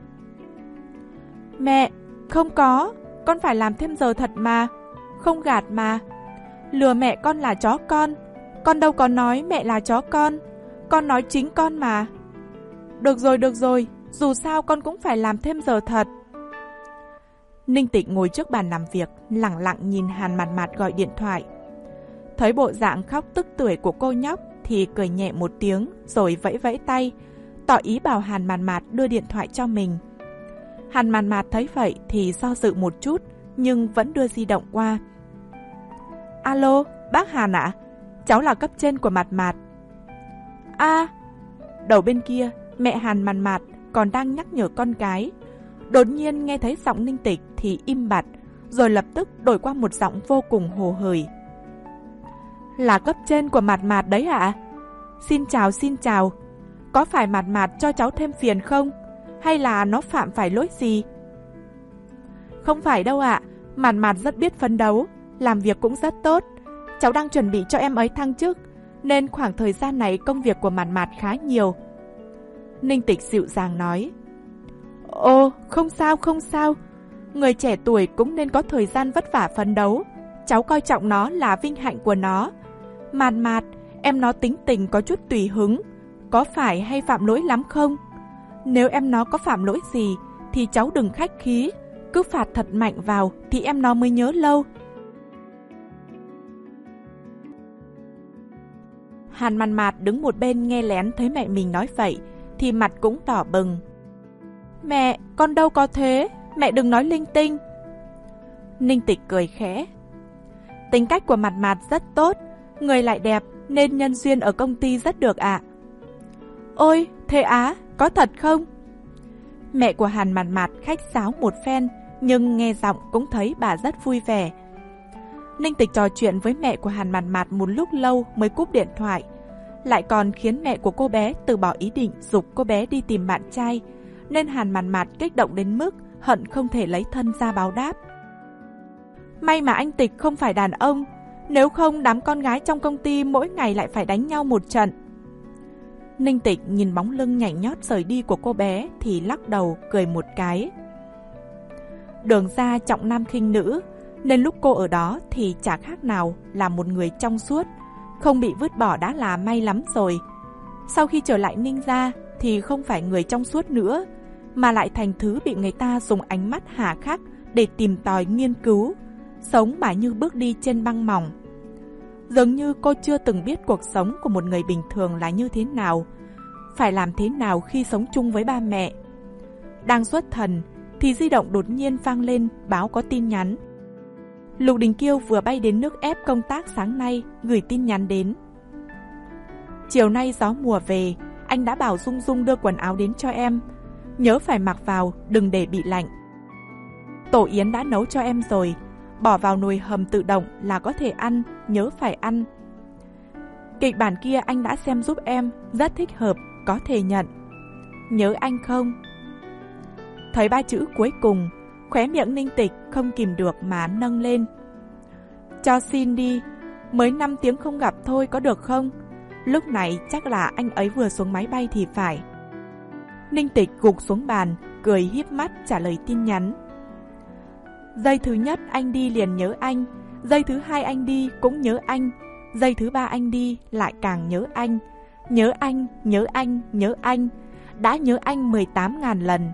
Mẹ, không có, con phải làm thêm giờ thật mà, không gạt mà. Lừa mẹ con là chó con, con đâu có nói mẹ là chó con, con nói chính con mà. Được rồi, được rồi, dù sao con cũng phải làm thêm giờ thật. Ninh Tịch ngồi trước bàn làm việc, lẳng lặng nhìn Hàn Mạt Mạt gọi điện thoại. Thấy bộ dạng khóc tức tưởi của cô nhóc, thì cười nhẹ một tiếng rồi vẫy vẫy tay, tỏ ý bảo Hàn Mạt Mạt đưa điện thoại cho mình. Hàn Mạt Mạt thấy vậy thì do dự một chút, nhưng vẫn đưa di động qua. Alo, bác Hàn ạ, cháu là cấp trên của Mạt Mạt. A, đầu bên kia, mẹ Hàn Mạt Mạt còn đang nhắc nhở con cái. Đột nhiên nghe thấy giọng Ninh Tịch thì im bặt, rồi lập tức đổi qua một giọng vô cùng hồ hởi. Là cấp trên của Mạt Mạt đấy ạ? Xin chào, xin chào. Có phải Mạt Mạt cho cháu thêm phiền không? Hay là nó phạm phải lỗi gì? Không phải đâu ạ, Mạt Mạt rất biết phấn đấu, làm việc cũng rất tốt. Cháu đang chuẩn bị cho em ấy thăng chức, nên khoảng thời gian này công việc của Mạt Mạt khá nhiều. Ninh Tịch dịu dàng nói. Ồ, không sao, không sao. Người trẻ tuổi cũng nên có thời gian vất vả phấn đấu. Cháu coi trọng nó là vinh hạnh của nó. Mạt Mạt, em nó tính tình có chút tùy hứng, có phải hay phạm lỗi lắm không? Nếu em nó có phạm lỗi gì thì cháu đừng khách khí, cứ phạt thật mạnh vào thì em nó mới nhớ lâu. Hàn Mạt Mạt đứng một bên nghe lén thấy mẹ mình nói vậy thì mặt cũng đỏ bừng. Mẹ, con đâu có thế, mẹ đừng nói linh tinh. Ninh Tịch cười khẽ. Tính cách của Mạt Mạt rất tốt, người lại đẹp nên nhân duyên ở công ty rất được ạ. Ôi, thế á, có thật không? Mẹ của Hàn Mạt Mạt khách sáo một phen, nhưng nghe giọng cũng thấy bà rất vui vẻ. Ninh Tịch trò chuyện với mẹ của Hàn Mạt Mạt một lúc lâu mới cúp điện thoại, lại còn khiến mẹ của cô bé từ bỏ ý định giục cô bé đi tìm bạn trai, nên Hàn Mạt Mạt kích động đến mức hận không thể lấy thân ra báo đáp. May mà anh Tịch không phải đàn ông, nếu không đám con gái trong công ty mỗi ngày lại phải đánh nhau một trận. Ninh Tịch nhìn bóng lưng nhảy nhót rời đi của cô bé thì lắc đầu cười một cái. Đường ra trọng nam khinh nữ, nên lúc cô ở đó thì chả khác nào là một người trong suốt, không bị vứt bỏ đã là may lắm rồi. Sau khi trở lại Ninh gia thì không phải người trong suốt nữa, mà lại thành thứ bị người ta dùng ánh mắt hà khắc để tìm tòi nghiên cứu, sống mà như bước đi trên băng mỏng. Dường như cô chưa từng biết cuộc sống của một người bình thường là như thế nào, phải làm thế nào khi sống chung với ba mẹ. Đang xuất thần thì di động đột nhiên vang lên báo có tin nhắn. Lục Đình Kiêu vừa bay đến nước ép công tác sáng nay gửi tin nhắn đến. Chiều nay gió mùa về, anh đã bảo Dung Dung đưa quần áo đến cho em. Nhớ phải mặc vào, đừng để bị lạnh. Tổ yến đã nấu cho em rồi, bỏ vào nồi hầm tự động là có thể ăn, nhớ phải ăn. Kịch bản kia anh đã xem giúp em, rất thích hợp, có thể nhận. Nhớ anh không? Thấy ba chữ cuối cùng, khóe miệng Ninh Tịch không kìm được mà nâng lên. Cho xin đi, mới năm tiếng không gặp thôi có được không? Lúc này chắc là anh ấy vừa xuống máy bay thì phải. Ninh Tịch gục xuống bàn, cười híp mắt trả lời tin nhắn. Giây thứ nhất anh đi liền nhớ anh, giây thứ hai anh đi cũng nhớ anh, giây thứ ba anh đi lại càng nhớ anh. Nhớ anh, nhớ anh, nhớ anh, đã nhớ anh mười tám ngàn lần.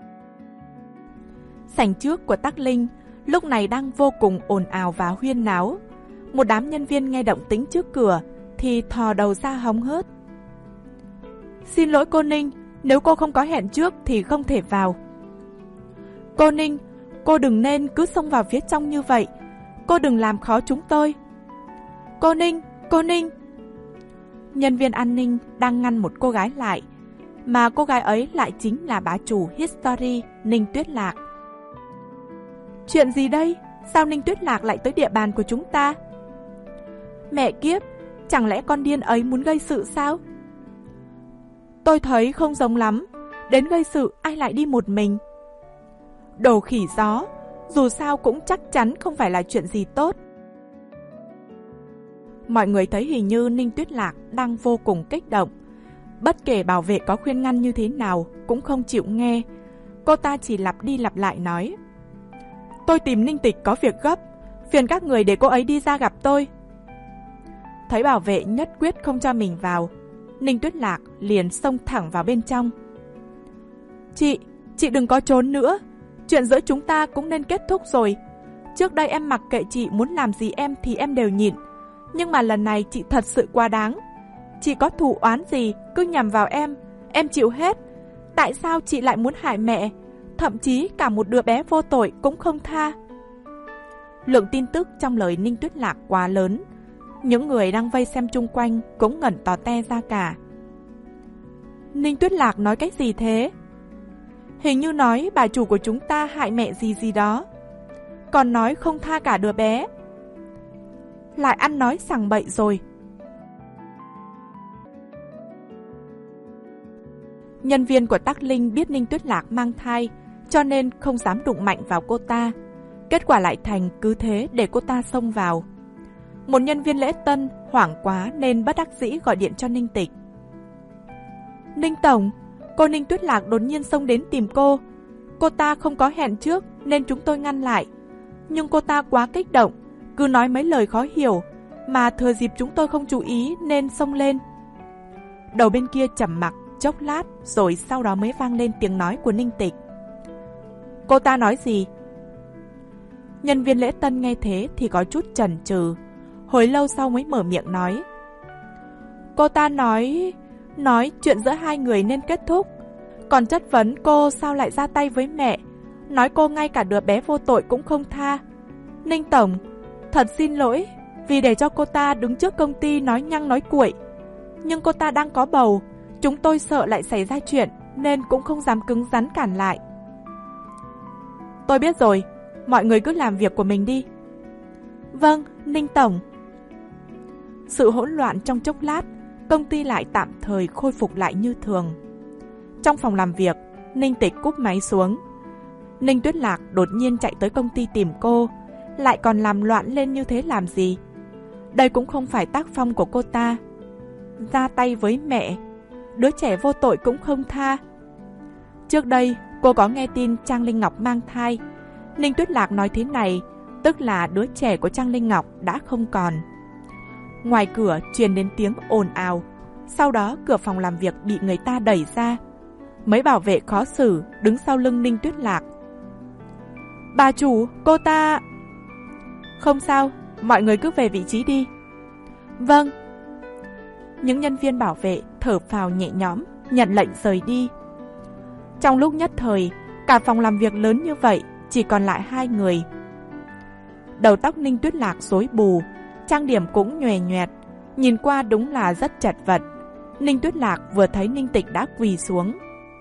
Sảnh trước của Tắc Linh lúc này đang vô cùng ồn ào và huyên náo. Một đám nhân viên nghe động tĩnh trước cửa thì thò đầu ra hóng hớt. Xin lỗi cô Ninh, nếu cô không có hẹn trước thì không thể vào. Cô Ninh, cô đừng nên cứ xông vào phía trong như vậy, cô đừng làm khó chúng tôi. Cô Ninh, cô Ninh. Nhân viên an ninh đang ngăn một cô gái lại, mà cô gái ấy lại chính là bá chủ History Ninh Tuyết Lạc. Chuyện gì đây? Sao Ninh Tuyết Lạc lại tới địa bàn của chúng ta? Mẹ kiếp, chẳng lẽ con điên ấy muốn gây sự sao? Tôi thấy không giống lắm, đến gây sự ai lại đi một mình? Đồ khỉ gió, dù sao cũng chắc chắn không phải là chuyện gì tốt. Mọi người thấy hình như Ninh Tuyết Lạc đang vô cùng kích động. Bất kể bảo vệ có khuyên ngăn như thế nào cũng không chịu nghe. Cô ta chỉ lặp đi lặp lại nói: Tôi tìm Ninh Tịch có việc gấp, phiền các người để cô ấy đi ra gặp tôi. Thấy bảo vệ nhất quyết không cho mình vào, Ninh Tuyết Lạc liền xông thẳng vào bên trong. Chị, chị đừng có trốn nữa, chuyện giữa chúng ta cũng nên kết thúc rồi. Trước đây em mặc kệ chị muốn làm gì em thì em đều nhịn, nhưng mà lần này chị thật sự quá đáng. chị có thù oán gì cứ nhằm vào em, em chịu hết. Tại sao chị lại muốn hại mẹ, thậm chí cả một đứa bé vô tội cũng không tha? Lượng tin tức trong lời Ninh Tuyết Lạc quá lớn, những người đang vây xem chung quanh cũng ngẩn tò te ra cả. Ninh Tuyết Lạc nói cái gì thế? Hình như nói bà chủ của chúng ta hại mẹ gì gì đó, còn nói không tha cả đứa bé. Lại ăn nói sằng bậy rồi. Nhân viên của Tắc Linh biết Ninh Tuyết Lạc mang thai, cho nên không dám đụng mạnh vào cô ta. Kết quả lại thành cứ thế để cô ta xông vào. Một nhân viên lễ tân hoảng quá nên bất đắc dĩ gọi điện cho Ninh Tịch. Ninh Tổng, cô Ninh Tuyết Lạc đột nhiên xông đến tìm cô. Cô ta không có hẹn trước nên chúng tôi ngăn lại. Nhưng cô ta quá kích động, cứ nói mấy lời khó hiểu, mà thừa dịp chúng tôi không chú ý nên xông lên. Đầu bên kia trầm mặc chốc lát, rồi sau đó mới vang lên tiếng nói của Ninh Tịch. Cô ta nói gì? Nhân viên lễ tân nghe thế thì có chút chần chừ, hồi lâu sau mới mở miệng nói. Cô ta nói... nói chuyện giữa hai người nên kết thúc, còn chất vấn cô sao lại ra tay với mẹ, nói cô ngay cả đứa bé vô tội cũng không tha. Ninh Tổng, thật xin lỗi vì để cho cô ta đứng trước công ty nói nhăng nói cuội, nhưng cô ta đang có bầu, chúng tôi sợ lại xảy ra chuyện nên cũng không dám cứng rắn cản lại. Tôi biết rồi, mọi người cứ làm việc của mình đi. Vâng, Ninh Tổng. Sự hỗn loạn trong chốc lát, công ty lại tạm thời khôi phục lại như thường. Trong phòng làm việc, Ninh Tịch cúp máy xuống. Ninh Tuyết Lạc đột nhiên chạy tới công ty tìm cô, lại còn làm loạn lên như thế làm gì? Đây cũng không phải tác phong của cô ta. Ra tay với mẹ, đứa trẻ vô tội cũng không tha. Trước đây, cô có nghe tin Trang Linh Ngọc mang thai. Ninh Tuyết Lạc nói thế này, tức là đứa trẻ của Trang Linh Ngọc đã không còn. Ngoài cửa truyền đến tiếng ồn ào, sau đó cửa phòng làm việc bị người ta đẩy ra. Mấy bảo vệ khó xử đứng sau lưng Ninh Tuyết Lạc. Bà chủ, cô ta... Không sao, mọi người cứ về vị trí đi. Vâng. Những nhân viên bảo vệ thở phào nhẹ nhõm, nhận lệnh rời đi. Trong lúc nhất thời, cả phòng làm việc lớn như vậy chỉ còn lại hai người. Đầu tóc Ninh Tuyết Lạc rối bù, trang điểm cũng nhòe nhoẹt, nhìn qua đúng là rất chật vật. Ninh Tuyết Lạc vừa thấy Ninh Tịch đã quỳ xuống.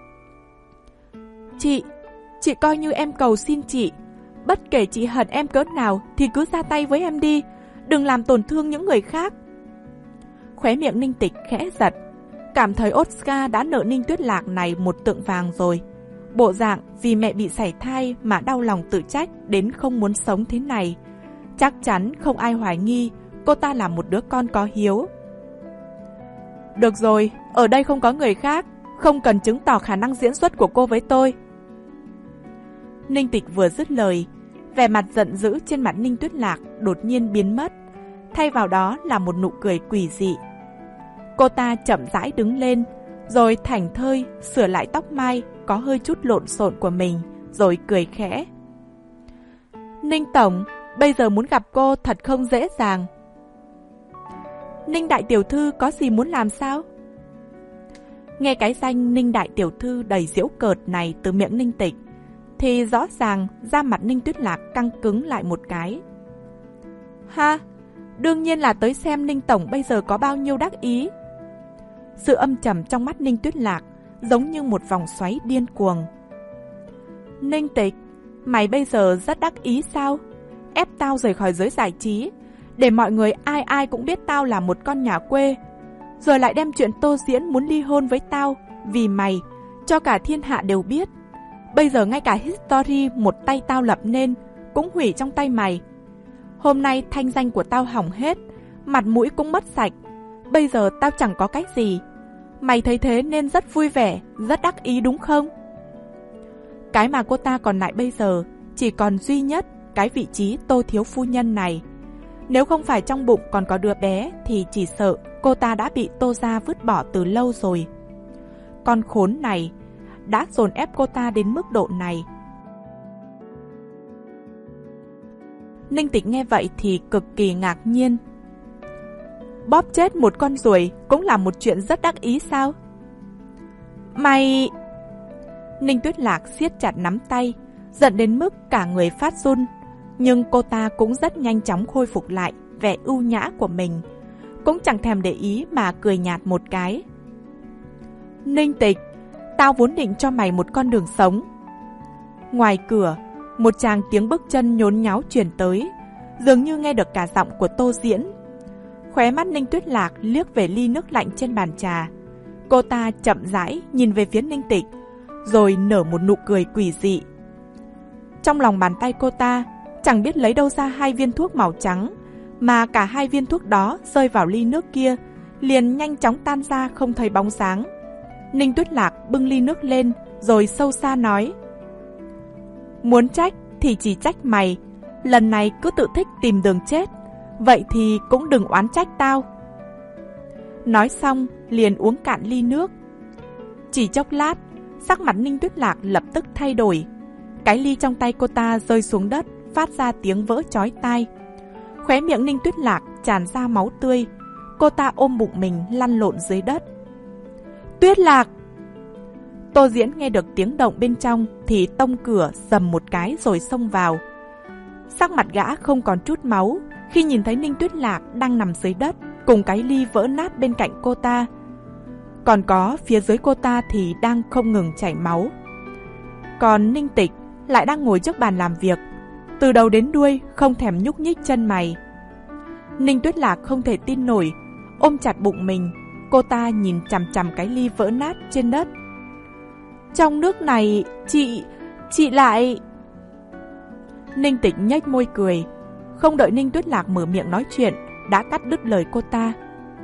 Chị, chị coi như em cầu xin chị, bất kể chị hận em cỡ nào thì cứ ra tay với em đi, đừng làm tổn thương những người khác. Khóe miệng Ninh Tịch khẽ giật, cảm thấy Oscar đã nợ Ninh Tuyết Lạc này một tượng vàng rồi. Bộ dạng vì mẹ bị sảy thai mà đau lòng tự trách đến không muốn sống thế này. Chắc chắn không ai hoài nghi cô ta là một đứa con có hiếu. Được rồi, ở đây không có người khác, không cần chứng tỏ khả năng diễn xuất của cô với tôi. Ninh Tịch vừa dứt lời, vẻ mặt giận dữ trên mặt Ninh Tuyết Lạc đột nhiên biến mất, thay vào đó là một nụ cười quỷ dị. Cô ta chậm rãi đứng lên, rồi thảnh thơi sửa lại tóc mai có hơi chút lộn xộn của mình, rồi cười khẽ. Ninh Tổng, bây giờ muốn gặp cô thật không dễ dàng. Ninh Đại Tiểu Thư có gì muốn làm sao? Nghe cái danh Ninh Đại Tiểu Thư đầy giễu cợt này từ miệng Ninh Tịch, thì rõ ràng da mặt Ninh Tuyết Lạc căng cứng lại một cái. Ha, đương nhiên là tới xem Ninh Tổng bây giờ có bao nhiêu đắc ý. Sự âm trầm trong mắt Ninh Tuyết Lạc giống như một vòng xoáy điên cuồng. Ninh Tịch, mày bây giờ rất đắc ý sao? Ép tao rời khỏi giới giải trí, để mọi người ai ai cũng biết tao là một con nhà quê, rồi lại đem chuyện Tô Diễn muốn ly hôn với tao vì mày cho cả thiên hạ đều biết. Bây giờ ngay cả history một tay tao lập nên cũng hủy trong tay mày. Hôm nay thanh danh của tao hỏng hết, mặt mũi cũng mất sạch. Bây giờ tao chẳng có cách gì. Mày thấy thế nên rất vui vẻ, rất đắc ý đúng không? Cái mà cô ta còn lại bây giờ chỉ còn duy nhất cái vị trí Tô thiếu phu nhân này. Nếu không phải trong bụng còn có đứa bé thì chỉ sợ cô ta đã bị Tô gia vứt bỏ từ lâu rồi. Con khốn này đã dồn ép cô ta đến mức độ này. Ninh Tịch nghe vậy thì cực kỳ ngạc nhiên. bóp chết một con ruồi cũng là một chuyện rất đắc ý sao? Mày... Ninh Tuyết Lạc siết chặt nắm tay, giận đến mức cả người phát run. Nhưng cô ta cũng rất nhanh chóng khôi phục lại vẻ ưu nhã của mình, cũng chẳng thèm để ý mà cười nhạt một cái. Ninh Tịch, tao vốn định cho mày một con đường sống. Ngoài cửa, một tràng tiếng bước chân nhốn nháo truyền tới, dường như nghe được cả giọng của Tô Diễn. Khóe mắt Ninh Tuyết Lạc liếc về ly nước lạnh trên bàn trà. Cô ta chậm rãi nhìn về phía Ninh Tịch, rồi nở một nụ cười quỷ dị. Trong lòng bàn tay cô ta chẳng biết lấy đâu ra hai viên thuốc màu trắng, mà cả hai viên thuốc đó rơi vào ly nước kia liền nhanh chóng tan ra không thấy bóng dáng. Ninh Tuyết Lạc bưng ly nước lên rồi sâu xa nói: Muốn trách thì chỉ trách mày, lần này cứ tự thích tìm đường chết, vậy thì cũng đừng oán trách tao. Nói xong liền uống cạn ly nước. Chỉ chốc lát, sắc mặt Ninh Tuyết Lạc lập tức thay đổi. Cái ly trong tay cô ta rơi xuống đất, phát ra tiếng vỡ chói tai. Khóe miệng Ninh Tuyết Lạc tràn ra máu tươi. Cô ta ôm bụng mình lăn lộn dưới đất. Tuyết Lạc! Tô Diễn nghe được tiếng động bên trong thì tông cửa dầm một cái rồi xông vào. Sắc mặt gã không còn chút máu khi nhìn thấy Ninh Tuyết Lạc đang nằm dưới đất cùng cái ly vỡ nát bên cạnh cô ta. Còn có phía dưới cô ta thì đang không ngừng chảy máu. Còn Ninh Tịch lại đang ngồi trước bàn làm việc, từ đầu đến đuôi không thèm nhúc nhích chân mày. Ninh Tuyết Lạc không thể tin nổi, ôm chặt bụng mình. Cô ta nhìn chằm chằm cái ly vỡ nát trên đất. Trong nước này, chị, chị lại... Ninh Tịch nhếch môi cười. Không đợi Ninh Tuyết Lạc mở miệng nói chuyện, đã cắt đứt lời cô ta.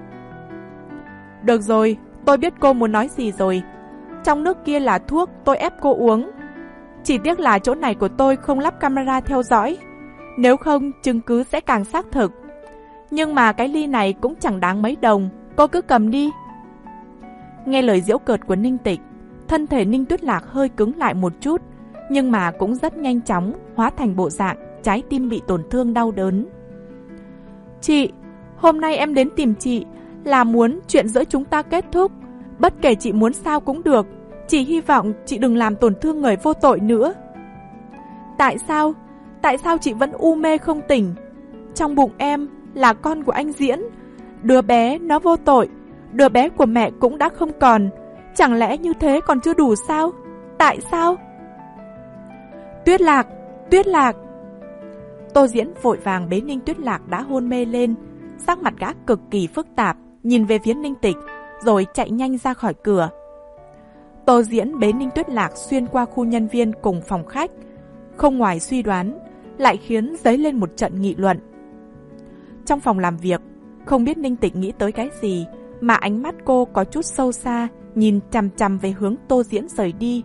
Được rồi, tôi biết cô muốn nói gì rồi. Trong nước kia là thuốc tôi ép cô uống. Chỉ tiếc là chỗ này của tôi không lắp camera theo dõi, nếu không chứng cứ sẽ càng xác thực. Nhưng mà cái ly này cũng chẳng đáng mấy đồng, cô cứ cầm đi. Nghe lời giễu cợt của Ninh Tịch, thân thể Ninh Tuyết Lạc hơi cứng lại một chút, nhưng mà cũng rất nhanh chóng hóa thành bộ dạng trái tim bị tổn thương đau đớn. Chị, hôm nay em đến tìm chị là muốn chuyện giữa chúng ta kết thúc. Bất kể chị muốn sao cũng được, chỉ hy vọng chị đừng làm tổn thương người vô tội nữa. Tại sao? Tại sao chị vẫn u mê không tỉnh? Trong bụng em là con của anh Diễn. Đứa bé nó vô tội, đứa bé của mẹ cũng đã không còn. Chẳng lẽ như thế còn chưa đủ sao? Tại sao? Tuyết Lạc, Tuyết Lạc! Tô Diễn vội vàng bế Ninh Tuyết Lạc đã hôn mê lên, sắc mặt gã cực kỳ phức tạp, nhìn về phía Ninh Tịch, rồi chạy nhanh ra khỏi cửa. Tô Diễn bế Ninh Tuyết Lạc xuyên qua khu nhân viên cùng phòng khách, không ngoài suy đoán, lại khiến dấy lên một trận nghị luận. Trong phòng làm việc, không biết Ninh Tịch nghĩ tới cái gì mà ánh mắt cô có chút sâu xa, nhìn chằm chằm về hướng Tô Diễn rời đi.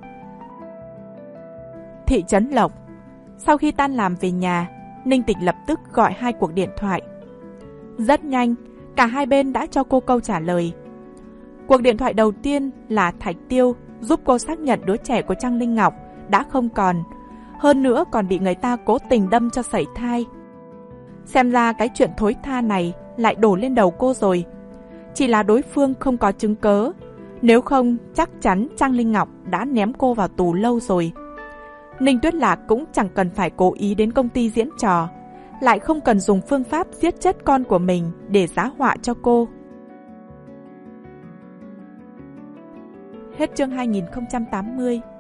Thị trấn Lộc. Sau khi tan làm về nhà, Ninh Tịch lập tức gọi hai cuộc điện thoại. Rất nhanh, cả hai bên đã cho cô câu trả lời. Cuộc điện thoại đầu tiên là Thạch Tiêu, giúp cô xác nhận đứa trẻ của Trang Linh Ngọc đã không còn, hơn nữa còn bị người ta cố tình đâm cho sảy thai. Xem ra cái chuyện thối tha này lại đổ lên đầu cô rồi. Chỉ là đối phương không có chứng cớ, nếu không chắc chắn Trang Linh Ngọc đã ném cô vào tù lâu rồi. Ninh Tuyết Lạc cũng chẳng cần phải cố ý đến công ty diễn trò, lại không cần dùng phương pháp giết chết con của mình để giá họa cho cô. Hết chương hai nghìn không trăm tám mươi.